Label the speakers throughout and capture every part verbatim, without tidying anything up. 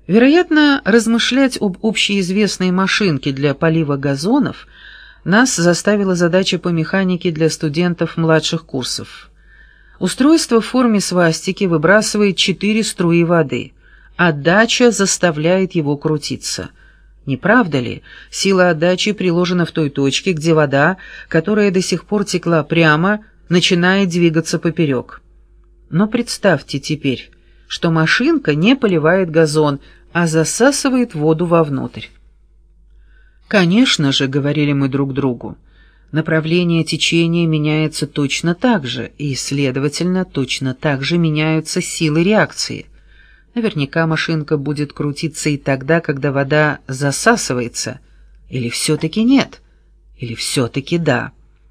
Speaker 1: Вероятно, размышлять об общеизвестной машинке для полива газонов нас заставила задача по механике для студентов младших курсов. Устройство в форме свастики выбрасывает четыре струи воды. Отдача заставляет его крутиться. Не правда ли, сила отдачи приложена в той точке, где вода, которая до сих пор текла прямо, начинает двигаться поперек. Но представьте теперь, что машинка не поливает газон, а засасывает воду вовнутрь. «Конечно же», — говорили мы друг другу, — «направление течения меняется точно так же, и, следовательно, точно так же меняются силы реакции. Наверняка машинка будет крутиться и тогда, когда вода засасывается. Или все-таки нет? Или все-таки да?»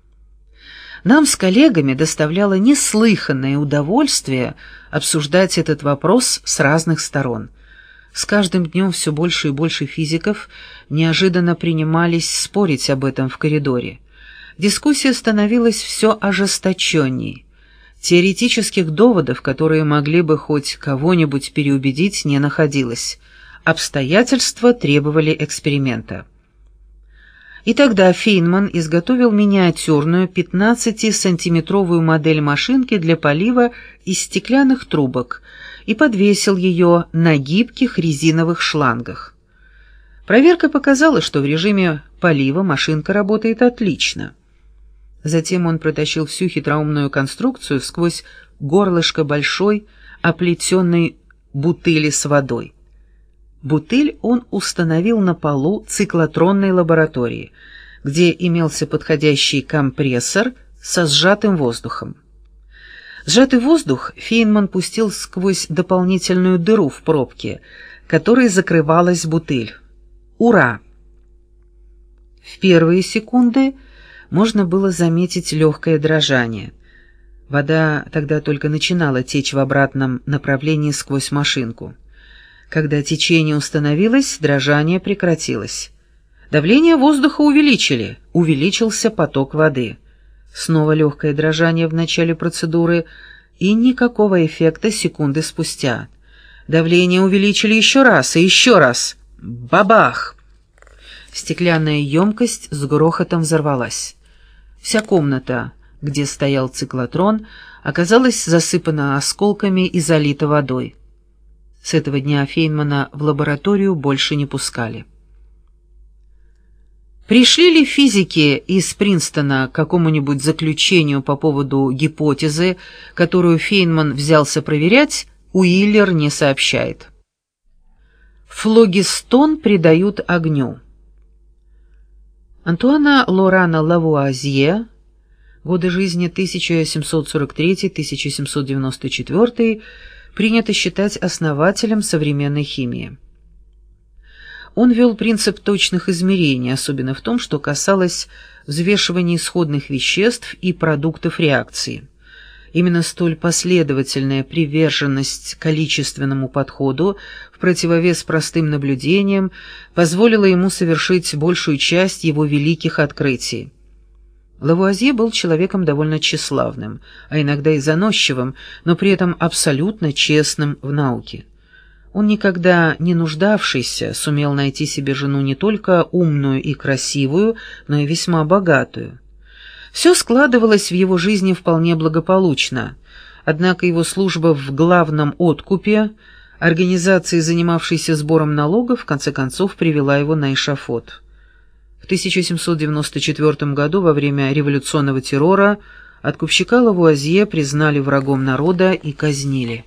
Speaker 1: Нам с коллегами доставляло неслыханное удовольствие обсуждать этот вопрос с разных сторон. С каждым днем все больше и больше физиков неожиданно принимались спорить об этом в коридоре. Дискуссия становилась все ожесточенней. Теоретических доводов, которые могли бы хоть кого-нибудь переубедить, не находилось. Обстоятельства требовали эксперимента. И тогда Фейнман изготовил миниатюрную пятнадцатисантиметровую модель машинки для полива из стеклянных трубок и подвесил ее на гибких резиновых шлангах. Проверка показала, что в режиме полива машинка работает отлично. Затем он протащил всю хитроумную конструкцию сквозь горлышко большой, оплетенной бутыли с водой. Бутыль он установил на полу циклотронной лаборатории, где имелся подходящий компрессор со сжатым воздухом. Сжатый воздух Фейнман пустил сквозь дополнительную дыру в пробке, которой закрывалась бутыль. Ура! В первые секунды можно было заметить легкое дрожание. Вода тогда только начинала течь в обратном направлении сквозь машинку. Когда течение установилось, дрожание прекратилось. Давление воздуха увеличили, увеличился поток воды. Снова легкое дрожание в начале процедуры и никакого эффекта секунды спустя. Давление увеличили еще раз и еще раз. Бабах! Стеклянная емкость с грохотом взорвалась. Вся комната, где стоял циклотрон, оказалась засыпана осколками и залита водой. С этого дня Фейнмана в лабораторию больше не пускали. Пришли ли физики из Принстона к какому-нибудь заключению по поводу гипотезы, которую Фейнман взялся проверять, Уиллер не сообщает. Флогистон придают огню. Антуана Лорана Лавуазье, годы жизни тысяча семьсот сорок третий — тысяча семьсот девяносто четвёртый, принято считать основателем современной химии. Он ввел принцип точных измерений, особенно в том, что касалось взвешивания исходных веществ и продуктов реакции. Именно столь последовательная приверженность количественному подходу в противовес простым наблюдениям позволила ему совершить большую часть его великих открытий. Лавуазье был человеком довольно тщеславным, а иногда и заносчивым, но при этом абсолютно честным в науке. Он, никогда не нуждавшийся, сумел найти себе жену не только умную и красивую, но и весьма богатую. Все складывалось в его жизни вполне благополучно, однако его служба в главном откупе, организации, занимавшейся сбором налогов, в конце концов привела его на эшафот. В тысяча семьсот девяносто четвёртом году, во время революционного террора, откупщика Лавуазье признали врагом народа и казнили.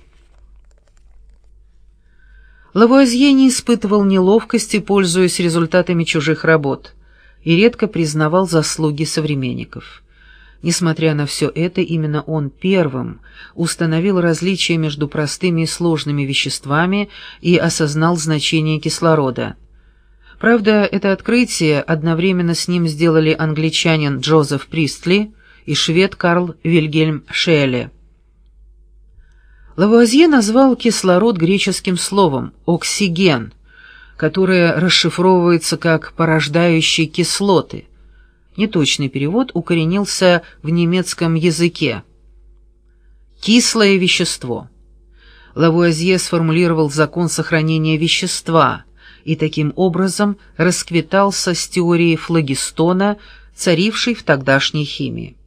Speaker 1: Лавуазье не испытывал неловкости, пользуясь результатами чужих работ, и редко признавал заслуги современников. Несмотря на все это, именно он первым установил различия между простыми и сложными веществами и осознал значение кислорода. Правда, это открытие одновременно с ним сделали англичанин Джозеф Пристли и швед Карл Вильгельм Шейле. Лавуазье назвал кислород греческим словом «оксиген», которое расшифровывается как «порождающий кислоты». Неточный перевод укоренился в немецком языке. Кислое вещество. Лавуазье сформулировал закон сохранения вещества и таким образом расквитался с теорией флогистона, царившей в тогдашней химии.